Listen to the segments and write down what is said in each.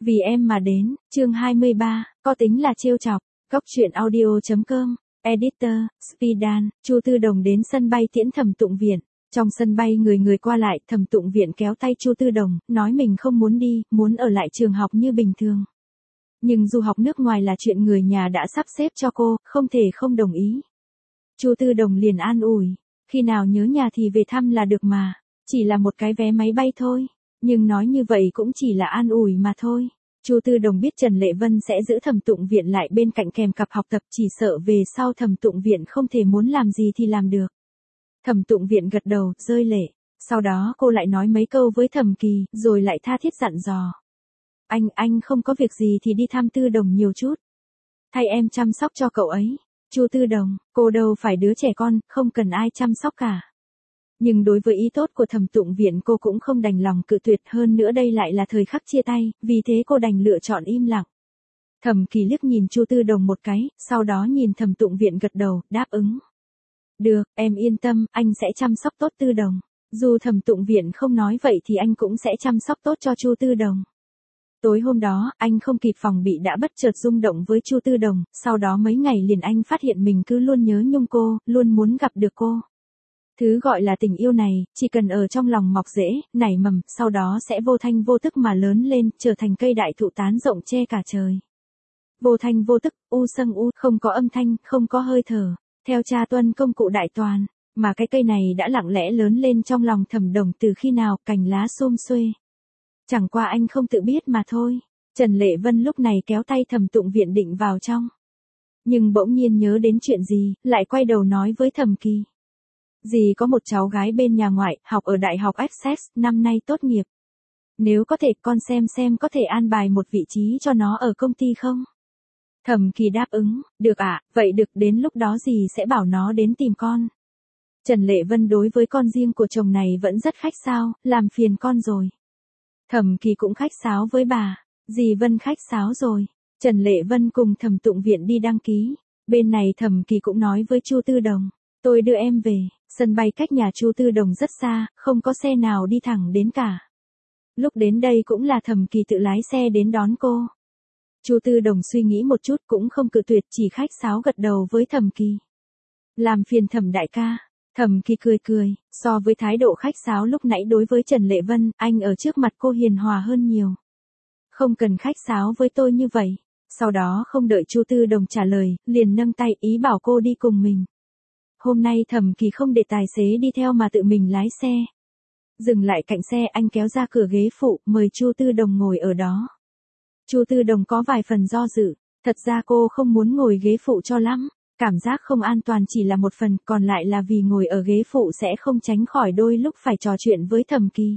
Vì em mà đến, chương 23, có tính là trêu chọc. Góc truyện audio.com, Editor, Spidan, Chu Tư Đồng đến sân bay tiễn Thẩm Tụng Viện. Trong sân bay người qua lại, Thẩm Tụng Viện kéo tay Chu Tư Đồng, nói mình không muốn đi, muốn ở lại trường học như bình thường. Nhưng du học nước ngoài là chuyện người nhà đã sắp xếp cho cô, không thể không đồng ý. Chu Tư Đồng liền an ủi, khi nào nhớ nhà thì về thăm là được mà, chỉ là một cái vé máy bay thôi. Nhưng nói như vậy cũng chỉ là an ủi mà thôi. Chu Tư Đồng biết Trần Lệ Vân sẽ giữ Thẩm Tụng Viện lại bên cạnh kèm cặp học tập, chỉ sợ về sau Thẩm Tụng Viện không thể muốn làm gì thì làm được. Thẩm Tụng Viện gật đầu, rơi lệ. Sau đó cô lại nói mấy câu với Thẩm Kỳ, rồi lại tha thiết dặn dò. Anh không có việc gì thì đi thăm Tư Đồng nhiều chút. Thay em chăm sóc cho cậu ấy. Chu Tư Đồng, cô đâu phải đứa trẻ con, không cần ai chăm sóc cả. Nhưng đối với ý tốt của Thẩm Tụng Viện cô cũng không đành lòng cự tuyệt, hơn nữa đây lại là thời khắc chia tay, vì thế cô đành lựa chọn im lặng. Thẩm Kỳ liếc nhìn Chu Tư Đồng một cái, sau đó nhìn Thẩm Tụng Viện gật đầu, đáp ứng. Được, em yên tâm, anh sẽ chăm sóc tốt Tư Đồng. Dù Thẩm Tụng Viện không nói vậy thì anh cũng sẽ chăm sóc tốt cho Chu Tư Đồng. Tối hôm đó, anh không kịp phòng bị đã bất chợt rung động với Chu Tư Đồng, sau đó mấy ngày liền anh phát hiện mình cứ luôn nhớ nhung cô, luôn muốn gặp được cô. Thứ gọi là tình yêu này, chỉ cần ở trong lòng mọc rễ, nảy mầm, sau đó sẽ vô thanh vô tức mà lớn lên, trở thành cây đại thụ tán rộng che cả trời. Vô thanh vô tức, u sâng u, không có âm thanh, không có hơi thở, theo cha tuân công cụ đại toàn, mà cái cây này đã lặng lẽ lớn lên trong lòng Thẩm Đồng từ khi nào, cành lá xum xuê. Chẳng qua anh không tự biết mà thôi. Trần Lệ Vân lúc này kéo tay Thẩm Tụng Viện định vào trong. Nhưng bỗng nhiên nhớ đến chuyện gì, lại quay đầu nói với Thẩm Kỳ. Dì có một cháu gái bên nhà ngoại, học ở Đại học Essex, năm nay tốt nghiệp. Nếu có thể con xem có thể an bài một vị trí cho nó ở công ty không? Thẩm Kỳ đáp ứng, được ạ, vậy được, đến lúc đó dì sẽ bảo nó đến tìm con. Trần Lệ Vân đối với con riêng của chồng này vẫn rất khách sáo, làm phiền con rồi. Thẩm Kỳ cũng khách sáo với bà, dì Vân khách sáo rồi. Trần Lệ Vân cùng Thẩm Tụng Viện đi đăng ký. Bên này Thẩm Kỳ cũng nói với Chu Tư Đồng, tôi đưa em về. Sân bay cách nhà Chu Tư Đồng rất xa, không có xe nào đi thẳng đến cả. Lúc đến đây cũng là Thẩm Kỳ tự lái xe đến đón cô. Chu Tư Đồng suy nghĩ một chút cũng không cự tuyệt, chỉ khách sáo gật đầu với Thẩm Kỳ. Làm phiền Thẩm đại ca. Thẩm Kỳ cười, so với thái độ khách sáo lúc nãy đối với Trần Lệ Vân, anh ở trước mặt cô hiền hòa hơn nhiều. Không cần khách sáo với tôi như vậy. Sau đó không đợi Chu Tư Đồng trả lời, liền nâng tay ý bảo cô đi cùng mình. Hôm nay Thẩm Kỳ không để tài xế đi theo mà tự mình lái xe. Dừng lại cạnh xe, anh kéo ra cửa ghế phụ, mời Chu Tư Đồng ngồi ở đó. Chu Tư Đồng có vài phần do dự, thật ra cô không muốn ngồi ghế phụ cho lắm, cảm giác không an toàn chỉ là một phần, còn lại là vì ngồi ở ghế phụ sẽ không tránh khỏi đôi lúc phải trò chuyện với Thẩm Kỳ.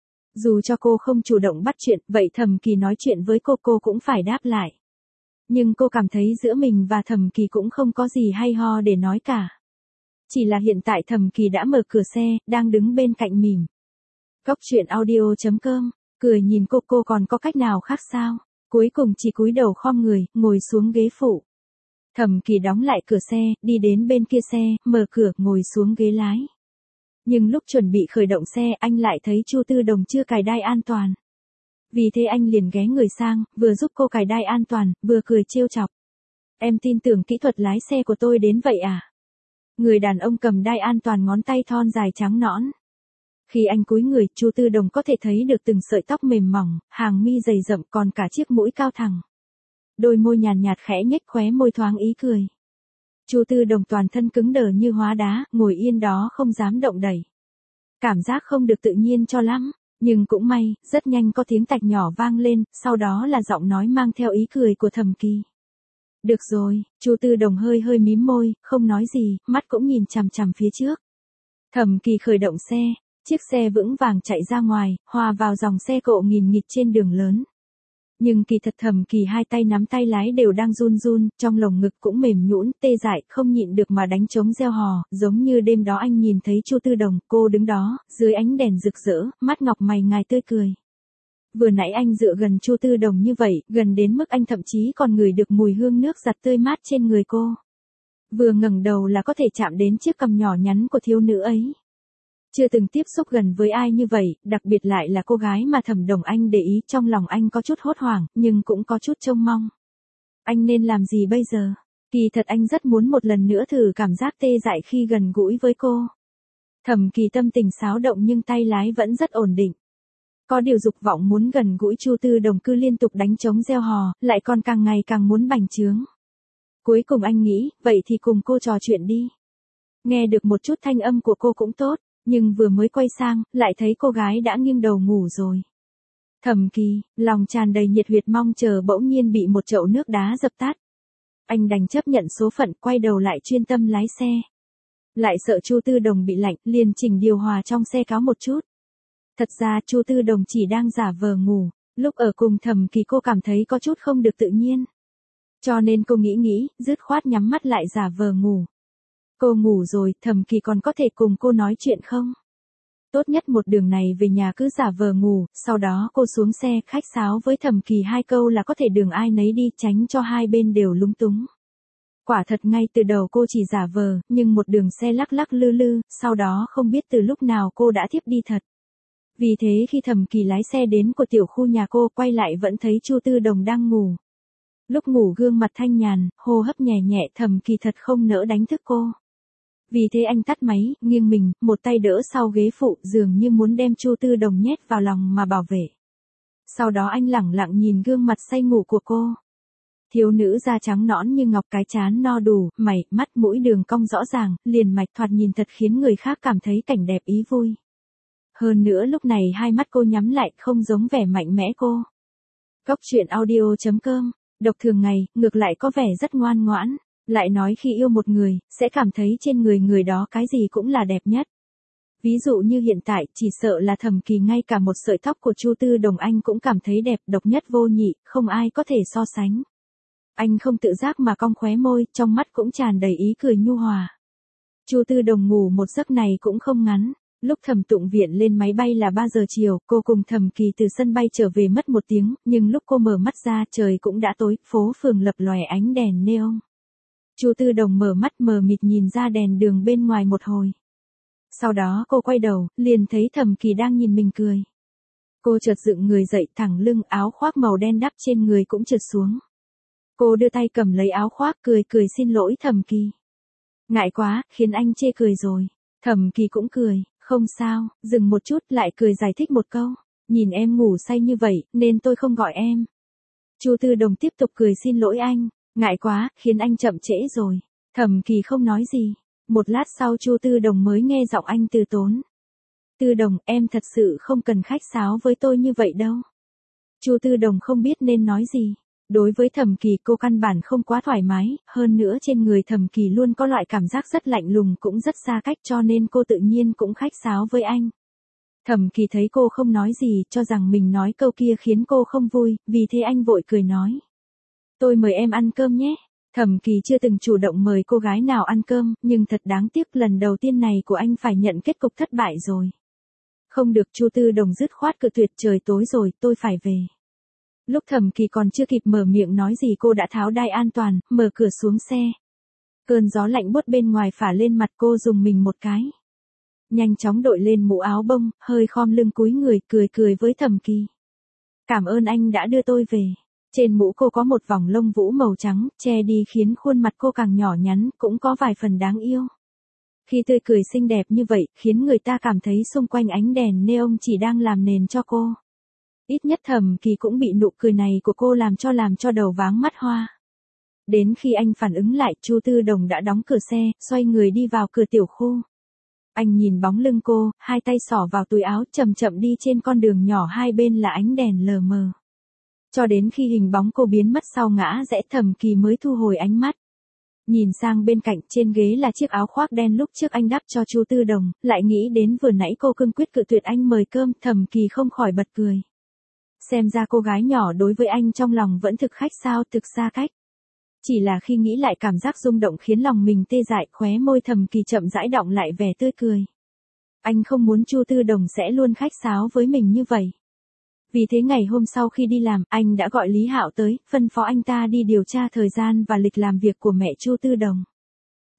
Dù cho cô không chủ động bắt chuyện, vậy Thẩm Kỳ nói chuyện với cô cũng phải đáp lại. Nhưng cô cảm thấy giữa mình và Thẩm Kỳ cũng không có gì hay ho để nói cả. Chỉ là hiện tại Thẩm Kỳ đã mở cửa xe, đang đứng bên cạnh mỉm. Góc truyện audio.com, cười nhìn cô còn có cách nào khác sao? Cuối cùng chỉ cúi đầu khom người, ngồi xuống ghế phụ. Thẩm Kỳ đóng lại cửa xe, đi đến bên kia xe, mở cửa, ngồi xuống ghế lái. Nhưng lúc chuẩn bị khởi động xe, anh lại thấy Chu Tư Đồng chưa cài đai an toàn. Vì thế anh liền ghé người sang, vừa giúp cô cài đai an toàn, vừa cười trêu chọc. Em tin tưởng kỹ thuật lái xe của tôi đến vậy à? Người đàn ông cầm đai an toàn, ngón tay thon dài trắng nõn. Khi anh cúi người, Chu Tư Đồng có thể thấy được từng sợi tóc mềm mỏng, hàng mi dày rậm, còn cả chiếc mũi cao thẳng. Đôi môi nhàn nhạt khẽ nhếch, khóe môi thoáng ý cười. Chu Tư Đồng toàn thân cứng đờ như hóa đá, ngồi yên đó không dám động đậy. Cảm giác không được tự nhiên cho lắm, nhưng cũng may, rất nhanh có tiếng tạch nhỏ vang lên, sau đó là giọng nói mang theo ý cười của Thẩm Kỳ. Được rồi, Chu Tư Đồng hơi mím môi, không nói gì, mắt cũng nhìn chằm chằm phía trước. Thẩm Kỳ khởi động xe, chiếc xe vững vàng chạy ra ngoài, hòa vào dòng xe cộ nghìn nghịt trên đường lớn. Nhưng kỳ thật Thẩm Kỳ hai tay nắm tay lái đều đang run, trong lồng ngực cũng mềm nhũn, tê dại, không nhịn được mà đánh trống reo hò, giống như đêm đó anh nhìn thấy Chu Tư Đồng, cô đứng đó, dưới ánh đèn rực rỡ, mắt ngọc mày ngài tươi cười. Vừa nãy anh dựa gần Chu Tư Đồng như vậy, gần đến mức anh thậm chí còn ngửi được mùi hương nước giặt tươi mát trên người cô. Vừa ngẩng đầu là có thể chạm đến chiếc cằm nhỏ nhắn của thiếu nữ ấy. Chưa từng tiếp xúc gần với ai như vậy, đặc biệt lại là cô gái mà Thẩm Đồng Anh để ý, trong lòng anh có chút hốt hoảng, nhưng cũng có chút trông mong. Anh nên làm gì bây giờ? Kỳ thật anh rất muốn một lần nữa thử cảm giác tê dại khi gần gũi với cô. Thẩm Kỳ tâm tình xáo động nhưng tay lái vẫn rất ổn định. Có điều dục vọng muốn gần gũi Chu Tư Đồng cứ liên tục đánh trống reo hò, lại còn càng ngày càng muốn bành trướng. Cuối cùng anh nghĩ, vậy thì cùng cô trò chuyện đi. Nghe được một chút thanh âm của cô cũng tốt, nhưng vừa mới quay sang, lại thấy cô gái đã nghiêng đầu ngủ rồi. Thẩm Kỳ, lòng tràn đầy nhiệt huyết mong chờ bỗng nhiên bị một chậu nước đá dập tắt. Anh đành chấp nhận số phận, quay đầu lại chuyên tâm lái xe. Lại sợ Chu Tư Đồng bị lạnh, liền chỉnh điều hòa trong xe cáo một chút. Thật ra Chu Tư Đồng chỉ đang giả vờ ngủ, lúc ở cùng Thẩm Kỳ cô cảm thấy có chút không được tự nhiên. Cho nên cô nghĩ, dứt khoát nhắm mắt lại giả vờ ngủ. Cô ngủ rồi, Thẩm Kỳ còn có thể cùng cô nói chuyện không? Tốt nhất một đường này về nhà cứ giả vờ ngủ, sau đó cô xuống xe khách sáo với Thẩm Kỳ 2 câu là có thể đường ai nấy đi, tránh cho hai bên đều lúng túng. Quả thật ngay từ đầu cô chỉ giả vờ, nhưng một đường xe lắc lắc lư lư, sau đó không biết từ lúc nào cô đã thiếp đi thật. Vì thế khi Thẩm Kỳ lái xe đến của tiểu khu nhà cô, quay lại vẫn thấy Chu Tư Đồng đang ngủ. Lúc ngủ gương mặt thanh nhàn, hô hấp nhẹ nhẹ, Thẩm Kỳ thật không nỡ đánh thức cô. Vì thế anh tắt máy, nghiêng mình, một tay đỡ sau ghế phụ, dường như muốn đem Chu Tư Đồng nhét vào lòng mà bảo vệ. Sau đó anh lẳng lặng nhìn gương mặt say ngủ của cô. Thiếu nữ da trắng nõn như ngọc, cái trán no đủ, mày, mắt, mũi đường cong rõ ràng, liền mạch, thoạt nhìn thật khiến người khác cảm thấy cảnh đẹp ý vui. Hơn nữa lúc này hai mắt cô nhắm lại, không giống vẻ mạnh mẽ cô. Góc truyện audio.com, đọc thường ngày, ngược lại có vẻ rất ngoan ngoãn. Lại nói khi yêu một người, sẽ cảm thấy trên người người đó cái gì cũng là đẹp nhất. Ví dụ như hiện tại, chỉ sợ là Thẩm Kỳ ngay cả một sợi tóc của Chu Tư Đồng anh cũng cảm thấy đẹp, độc nhất vô nhị, không ai có thể so sánh. Anh không tự giác mà cong khóe môi, trong mắt cũng tràn đầy ý cười nhu hòa. Chu Tư Đồng ngủ một giấc này cũng không ngắn. Lúc Thẩm Tụng Viện lên máy bay là 3 giờ chiều, cô cùng Thẩm Kỳ từ sân bay trở về mất 1 tiếng, nhưng lúc cô mở mắt ra trời cũng đã tối, phố phường lập lòe ánh đèn neon. Chu Tư Đồng mở mắt mờ mịt nhìn ra đèn đường bên ngoài một hồi. Sau đó cô quay đầu, liền thấy Thẩm Kỳ đang nhìn mình cười. Cô chợt dựng người dậy, thẳng lưng, áo khoác màu đen đắp trên người cũng trượt xuống. Cô đưa tay cầm lấy áo khoác, cười xin lỗi Thẩm Kỳ. Ngại quá, khiến anh chê cười rồi. Thẩm Kỳ cũng cười, không sao, dừng một chút lại cười giải thích một câu. Nhìn em ngủ say như vậy, nên tôi không gọi em. Chu Tư Đồng tiếp tục cười xin lỗi anh. Ngại quá, khiến anh chậm trễ rồi. Thẩm Kỳ không nói gì. Một lát sau Chu Tư Đồng mới nghe giọng anh từ tốn. Tư Đồng, em thật sự không cần khách sáo với tôi như vậy đâu. Chu Tư Đồng không biết nên nói gì. Đối với Thẩm Kỳ cô căn bản không quá thoải mái, hơn nữa trên người Thẩm Kỳ luôn có loại cảm giác rất lạnh lùng, cũng rất xa cách, cho nên cô tự nhiên cũng khách sáo với anh. Thẩm Kỳ thấy cô không nói gì, cho rằng mình nói câu kia khiến cô không vui, vì thế anh vội cười nói. Tôi mời em ăn cơm nhé. Thẩm Kỳ chưa từng chủ động mời cô gái nào ăn cơm, nhưng thật đáng tiếc lần đầu tiên này của anh phải nhận kết cục thất bại rồi. Không được, Chu Tư Đồng dứt khoát cự tuyệt, trời tối rồi, tôi phải về. Lúc Thẩm Kỳ còn chưa kịp mở miệng nói gì cô đã tháo đai an toàn, mở cửa xuống xe. Cơn gió lạnh buốt bên ngoài phả lên mặt cô, dùng mình một cái. Nhanh chóng đội lên mũ áo bông, hơi khom lưng cúi người, cười với Thẩm Kỳ. Cảm ơn anh đã đưa tôi về. Trên mũ cô có một vòng lông vũ màu trắng, che đi khiến khuôn mặt cô càng nhỏ nhắn, cũng có vài phần đáng yêu. Khi tươi cười xinh đẹp như vậy, khiến người ta cảm thấy xung quanh ánh đèn neon chỉ đang làm nền cho cô. Ít nhất Thẩm Kỳ cũng bị nụ cười này của cô làm cho đầu váng mắt hoa. Đến khi anh phản ứng lại, Chu Tư Đồng đã đóng cửa xe, xoay người đi vào cửa tiểu khu. Anh nhìn bóng lưng cô, hai tay xỏ vào túi áo, chậm chậm đi trên con đường nhỏ, hai bên là ánh đèn lờ mờ. Cho đến khi hình bóng cô biến mất sau ngã rẽ, Thẩm Kỳ mới thu hồi ánh mắt. Nhìn sang bên cạnh, trên ghế là chiếc áo khoác đen lúc trước anh đắp cho Chu Tư Đồng, lại nghĩ đến vừa nãy cô cương quyết cự tuyệt anh mời cơm, Thẩm Kỳ không khỏi bật cười. Xem ra cô gái nhỏ đối với anh trong lòng vẫn thực khách sao, thực xa cách. Chỉ là khi nghĩ lại cảm giác rung động khiến lòng mình tê dại, khóe môi Thẩm Kỳ chậm rãi đọng lại vẻ tươi cười. Anh không muốn Chu Tư Đồng sẽ luôn khách sáo với mình như vậy. Vì thế ngày hôm sau khi đi làm, anh đã gọi Lý Hạo tới, phân phó anh ta đi điều tra thời gian và lịch làm việc của mẹ Chu Tư Đồng.